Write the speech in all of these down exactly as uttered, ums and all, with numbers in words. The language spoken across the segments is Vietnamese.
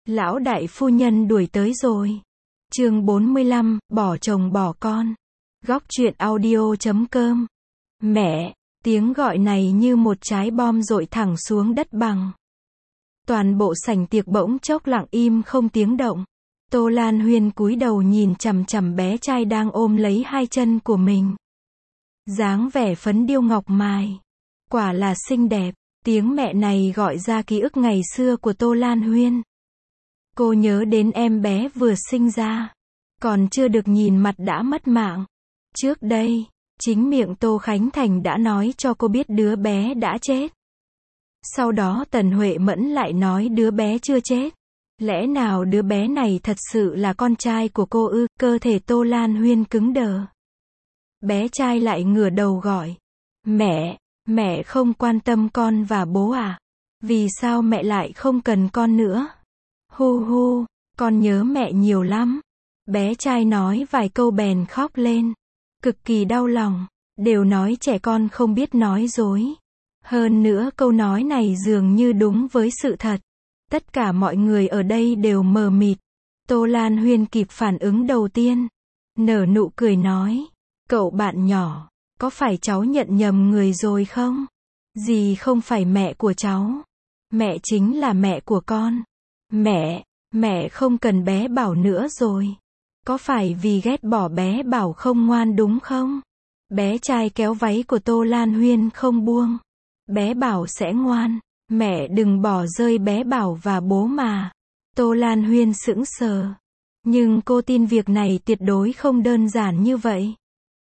Lão đại phu nhân đuổi tới rồi. Chương bốn mươi lăm, bỏ chồng bỏ con. Góc truyện audio chấm com. Mẹ, tiếng gọi này như một trái bom dội thẳng xuống đất bằng. Toàn bộ sảnh tiệc bỗng chốc lặng im không tiếng động. Tô Lan Huyên cúi đầu nhìn chằm chằm bé trai đang ôm lấy hai chân của mình. Dáng vẻ phấn điêu ngọc mài. Quả là xinh đẹp. Tiếng mẹ này gọi ra ký ức ngày xưa của Tô Lan Huyên. Cô nhớ đến em bé vừa sinh ra. Còn chưa được nhìn mặt đã mất mạng. Trước đây, chính miệng Tô Khánh Thành đã nói cho cô biết đứa bé đã chết. Sau đó Tần Huệ Mẫn lại nói đứa bé chưa chết. Lẽ nào đứa bé này thật sự là con trai của cô ư? Cơ thể Tô Lan Huyên cứng đờ. Bé trai lại ngửa đầu gọi. Mẹ, mẹ không quan tâm con và bố à? Vì sao mẹ lại không cần con nữa? Hu hu, con nhớ mẹ nhiều lắm. Bé trai nói vài câu bèn khóc lên. Cực kỳ đau lòng. Đều nói trẻ con không biết nói dối. Hơn nữa câu nói này dường như đúng với sự thật. Tất cả mọi người ở đây đều mờ mịt. Tô Lan Huyên kịp phản ứng đầu tiên. Nở nụ cười nói. Cậu bạn nhỏ, có phải cháu nhận nhầm người rồi không? Dì không phải mẹ của cháu. Mẹ chính là mẹ của con. Mẹ, mẹ không cần bé Bảo nữa rồi. Có phải vì ghét bỏ bé Bảo không ngoan đúng không? Bé trai kéo váy của Tô Lan Huyên không buông. Bé Bảo sẽ ngoan. Mẹ đừng bỏ rơi bé Bảo và bố mà. Tô Lan Huyên sững sờ. Nhưng cô tin việc này tuyệt đối không đơn giản như vậy.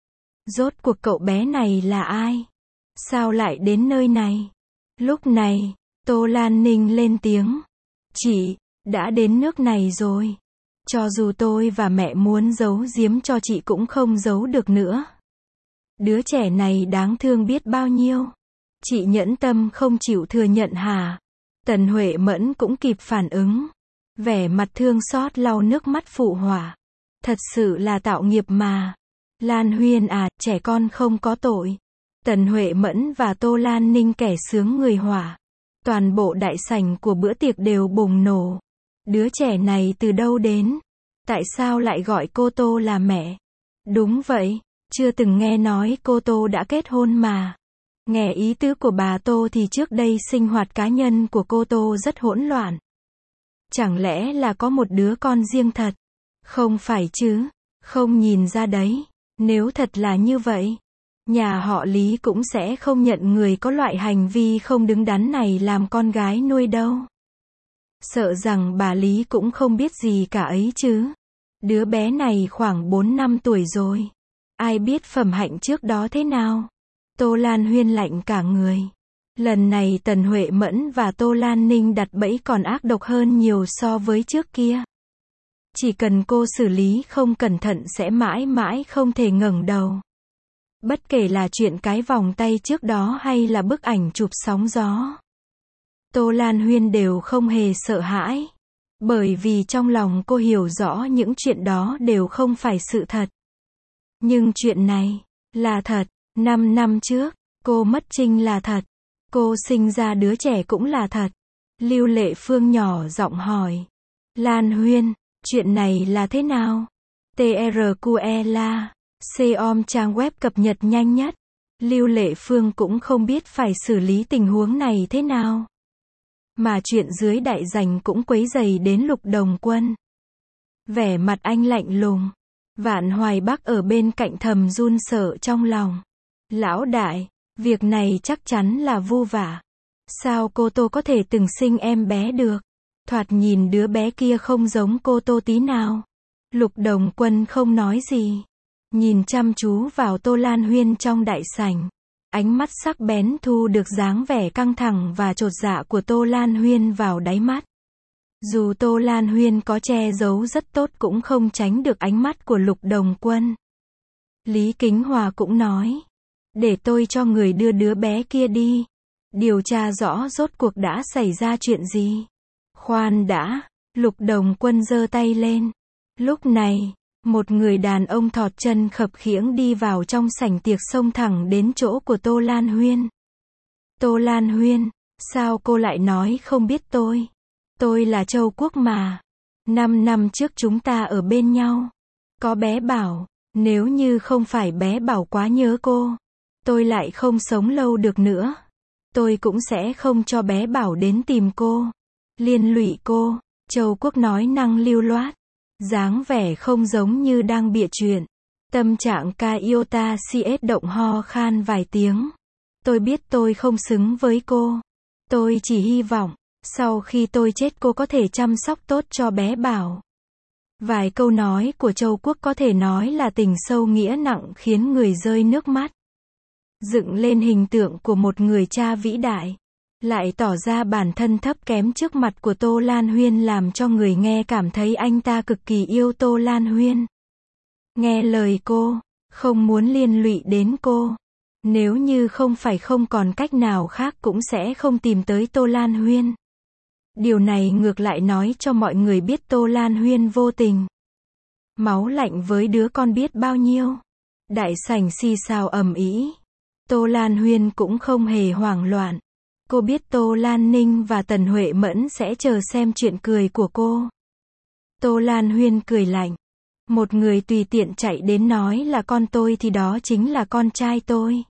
Rốt cuộc cậu bé này là ai? Sao lại đến nơi này? Lúc này, Tô Lan Ninh lên tiếng. Chị, đã đến nước này rồi. Cho dù tôi và mẹ muốn giấu giếm cho chị cũng không giấu được nữa. Đứa trẻ này đáng thương biết bao nhiêu. Chị nhẫn tâm không chịu thừa nhận hả? Tần Huệ Mẫn cũng kịp phản ứng. Vẻ mặt thương xót lau nước mắt phụ họa. Thật sự là tạo nghiệp mà. Lan Huyên à, trẻ con không có tội. Tần Huệ Mẫn và Tô Lan Ninh kẻ sướng người họa. Toàn bộ đại sảnh của bữa tiệc đều bùng nổ. Đứa trẻ này từ đâu đến? Tại sao lại gọi cô Tô là mẹ? Đúng vậy, chưa từng nghe nói cô Tô đã kết hôn mà. Nghe ý tứ của bà Tô thì trước đây sinh hoạt cá nhân của cô Tô rất hỗn loạn. Chẳng lẽ là có một đứa con riêng thật? Không phải chứ, không nhìn ra đấy. Nếu thật là như vậy, nhà họ Lý cũng sẽ không nhận người có loại hành vi không đứng đắn này làm con gái nuôi đâu. Sợ rằng bà Lý cũng không biết gì cả ấy chứ. Đứa bé này khoảng bốn năm tuổi rồi. Ai biết phẩm hạnh trước đó thế nào? Tô Lan Huyên lạnh cả người. Lần này Tần Huệ Mẫn và Tô Lan Ninh đặt bẫy còn ác độc hơn nhiều so với trước kia. Chỉ cần cô xử lý không cẩn thận sẽ mãi mãi không thể ngẩng đầu. Bất kể là chuyện cái vòng tay trước đó hay là bức ảnh chụp sóng gió. Tô Lan Huyên đều không hề sợ hãi. Bởi vì trong lòng cô hiểu rõ những chuyện đó đều không phải sự thật. Nhưng chuyện này, là thật. Năm năm trước, cô mất Trinh là thật. Cô sinh ra đứa trẻ cũng là thật. Lưu Lệ Phương nhỏ giọng hỏi. Lan Huyên, chuyện này là thế nào? tê rờ quy e la, com trang web cập nhật nhanh nhất. Lưu Lệ Phương cũng không biết phải xử lý tình huống này thế nào. Mà chuyện dưới đại dành cũng quấy rầy đến Lục Đồng Quân. Vẻ mặt anh lạnh lùng. Vạn Hoài Bắc ở bên cạnh thầm run sợ trong lòng. Lão đại, việc này chắc chắn là vu vả. Sao cô Tô có thể từng sinh em bé được? Thoạt nhìn đứa bé kia không giống cô Tô tí nào. Lục Đồng Quân không nói gì. Nhìn chăm chú vào Tô Lan Huyên trong đại sảnh. Ánh mắt sắc bén thu được dáng vẻ căng thẳng và chột dạ của Tô Lan Huyên vào đáy mắt. Dù Tô Lan Huyên có che giấu rất tốt cũng không tránh được ánh mắt của Lục Đồng Quân. Lý Kính Hòa cũng nói. Để tôi cho người đưa đứa bé kia đi. Điều tra rõ rốt cuộc đã xảy ra chuyện gì. Khoan đã. Lục Đồng Quân giơ tay lên. Lúc này, một người đàn ông thọt chân khập khiễng đi vào trong sảnh tiệc xông thẳng đến chỗ của Tô Lan Huyên. Tô Lan Huyên, sao cô lại nói không biết tôi? Tôi là Châu Quốc mà. Năm năm trước chúng ta ở bên nhau. Có bé Bảo, nếu như không phải bé Bảo quá nhớ cô, tôi lại không sống lâu được nữa. Tôi cũng sẽ không cho bé Bảo đến tìm cô, liên lụy cô. Châu Quốc nói năng lưu loát, dáng vẻ không giống như đang bịa chuyện. Tâm trạng Kaiota cs động ho khan vài tiếng. Tôi biết tôi không xứng với cô. Tôi chỉ hy vọng, sau khi tôi chết cô có thể chăm sóc tốt cho bé Bảo. Vài câu nói của Châu Quốc có thể nói là tình sâu nghĩa nặng khiến người rơi nước mắt. Dựng lên hình tượng của một người cha vĩ đại, lại tỏ ra bản thân thấp kém trước mặt của Tô Lan Huyên làm cho người nghe cảm thấy anh ta cực kỳ yêu Tô Lan Huyên. Nghe lời cô, không muốn liên lụy đến cô. Nếu như không phải không còn cách nào khác cũng sẽ không tìm tới Tô Lan Huyên. Điều này ngược lại nói cho mọi người biết Tô Lan Huyên vô tình. Máu lạnh với đứa con biết bao nhiêu. Đại sảnh xì xào ầm ĩ. Tô Lan Huyên cũng không hề hoảng loạn. Cô biết Tô Lan Ninh và Tần Huệ Mẫn sẽ chờ xem chuyện cười của cô. Tô Lan Huyên cười lạnh. Một người tùy tiện chạy đến nói là con tôi thì đó chính là con trai tôi.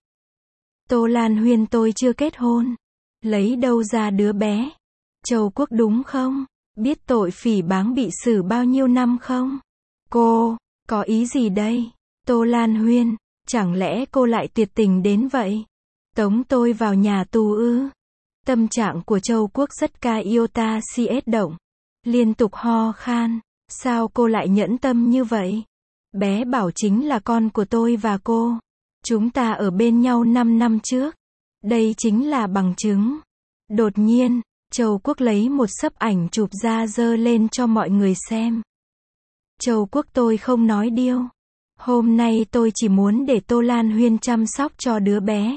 Tô Lan Huyên tôi chưa kết hôn. Lấy đâu ra đứa bé? Châu Quốc đúng không? Biết tội phỉ báng bị xử bao nhiêu năm không? Cô, có ý gì đây? Tô Lan Huyên, chẳng lẽ cô lại tuyệt tình đến vậy? Tống tôi vào nhà tù ư? Tâm trạng của Châu Quốc rất Kaiota cs động. Liên tục ho khan. Sao cô lại nhẫn tâm như vậy? Bé Bảo chính là con của tôi và cô. Chúng ta ở bên nhau năm năm trước. Đây chính là bằng chứng. Đột nhiên, Châu Quốc lấy một xấp ảnh chụp ra dơ lên cho mọi người xem. Châu Quốc tôi không nói điêu. Hôm nay tôi chỉ muốn để Tô Lan Huyên chăm sóc cho đứa bé.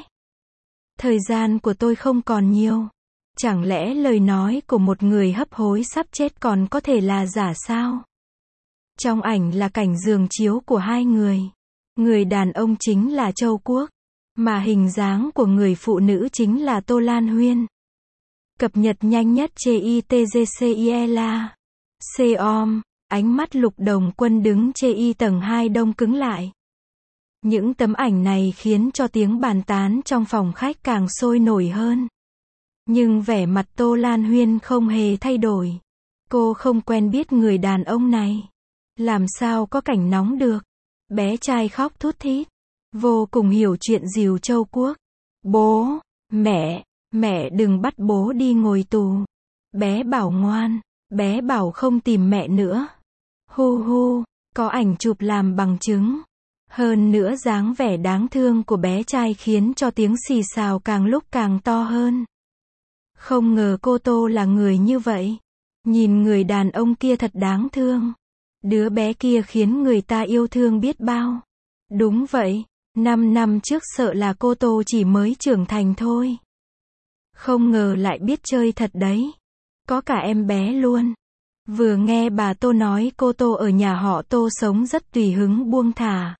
Thời gian của tôi không còn nhiều. Chẳng lẽ lời nói của một người hấp hối sắp chết còn có thể là giả sao? Trong ảnh là cảnh giường chiếu của hai người. Người đàn ông chính là Châu Quốc, mà hình dáng của người phụ nữ chính là Tô Lan Huyên. Cập nhật nhanh nhất trên i tê giê xê i e L A. Xeom, ánh mắt Lục Đồng Quân đứng trên y tầng hai đông cứng lại. Những tấm ảnh này khiến cho tiếng bàn tán trong phòng khách càng sôi nổi hơn. Nhưng vẻ mặt Tô Lan Huyên không hề thay đổi. Cô không quen biết người đàn ông này. Làm sao có cảnh nóng được. Bé trai khóc thút thít. Vô cùng hiểu chuyện dìu Châu Quốc. Bố, mẹ, mẹ đừng bắt bố đi ngồi tù. Bé Bảo ngoan. Bé Bảo không tìm mẹ nữa. Hu hu, có ảnh chụp làm bằng chứng. Hơn nữa dáng vẻ đáng thương của bé trai khiến cho tiếng xì xào càng lúc càng to hơn. Không ngờ cô Tô là người như vậy. Nhìn người đàn ông kia thật đáng thương. Đứa bé kia khiến người ta yêu thương biết bao. Đúng vậy, năm năm trước sợ là cô Tô chỉ mới trưởng thành thôi. Không ngờ lại biết chơi thật đấy. Có cả em bé luôn. Vừa nghe bà Tô nói cô Tô ở nhà họ Tô sống rất tùy hứng buông thả.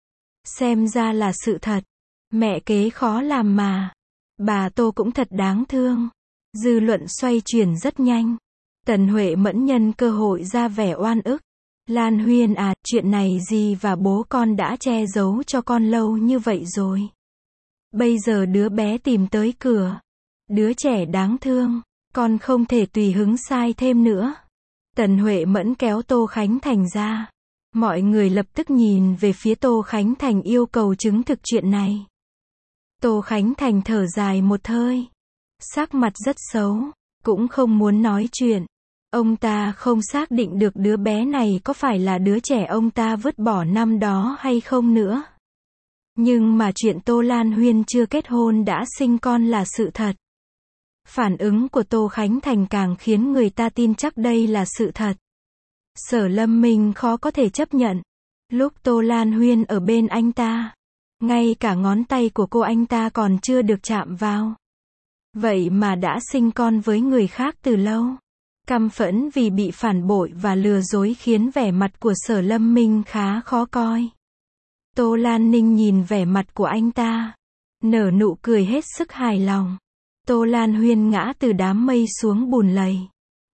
Xem ra là sự thật. Mẹ kế khó làm mà. Bà Tô cũng thật đáng thương. Dư luận xoay chuyển rất nhanh. Tần Huệ Mẫn nhân cơ hội ra vẻ oan ức. Lan Huyên à, chuyện này dì và bố con đã che giấu cho con lâu như vậy rồi. Bây giờ đứa bé tìm tới cửa. Đứa trẻ đáng thương. Con không thể tùy hứng sai thêm nữa. Tần Huệ Mẫn kéo Tô Khánh Thành ra. Mọi người lập tức nhìn về phía Tô Khánh Thành yêu cầu chứng thực chuyện này. Tô Khánh Thành thở dài một hơi. Sắc mặt rất xấu. Cũng không muốn nói chuyện. Ông ta không xác định được đứa bé này có phải là đứa trẻ ông ta vứt bỏ năm đó hay không nữa. Nhưng mà chuyện Tô Lan Huyên chưa kết hôn đã sinh con là sự thật. Phản ứng của Tô Khánh Thành càng khiến người ta tin chắc đây là sự thật. Sở Lâm Minh khó có thể chấp nhận. Lúc Tô Lan Huyên ở bên anh ta, ngay cả ngón tay của cô anh ta còn chưa được chạm vào. Vậy mà đã sinh con với người khác từ lâu. Căm phẫn vì bị phản bội và lừa dối khiến vẻ mặt của Sở Lâm Minh khá khó coi. Tô Lan Ninh nhìn vẻ mặt của anh ta, nở nụ cười hết sức hài lòng. Tô Lan Huyên ngã từ đám mây xuống bùn lầy.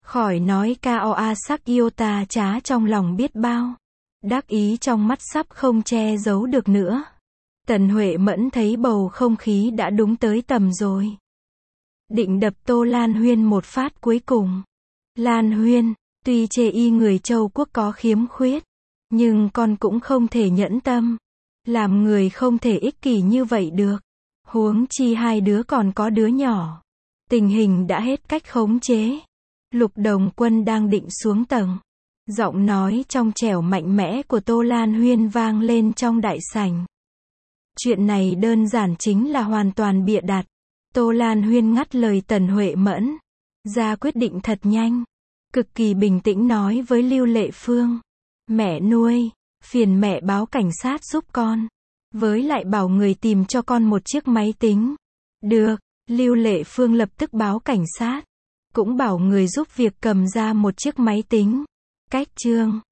Khỏi nói Cao A Sắc yêu ta trá trong lòng biết bao. Đắc ý trong mắt sắp không che giấu được nữa. Tần Huệ Mẫn thấy bầu không khí đã đúng tới tầm rồi. Định đập Tô Lan Huyên một phát cuối cùng. Lan Huyên, tuy chê y người Châu Quốc có khiếm khuyết, nhưng con cũng không thể nhẫn tâm. Làm người không thể ích kỷ như vậy được. Huống chi hai đứa còn có đứa nhỏ. Tình hình đã hết cách khống chế. Lục Đồng Quân đang định xuống tầng. Giọng nói trong trẻo mạnh mẽ của Tô Lan Huyên vang lên trong đại sảnh. Chuyện này đơn giản chính là hoàn toàn bịa đặt. Tô Lan Huyên ngắt lời Tần Huệ Mẫn. Ra quyết định thật nhanh. Cực kỳ bình tĩnh nói với Lưu Lệ Phương. Mẹ nuôi, phiền mẹ báo cảnh sát giúp con. Với lại bảo người tìm cho con một chiếc máy tính. Được, Lưu Lệ Phương lập tức báo cảnh sát. Cũng bảo người giúp việc cầm ra một chiếc máy tính. Cách chương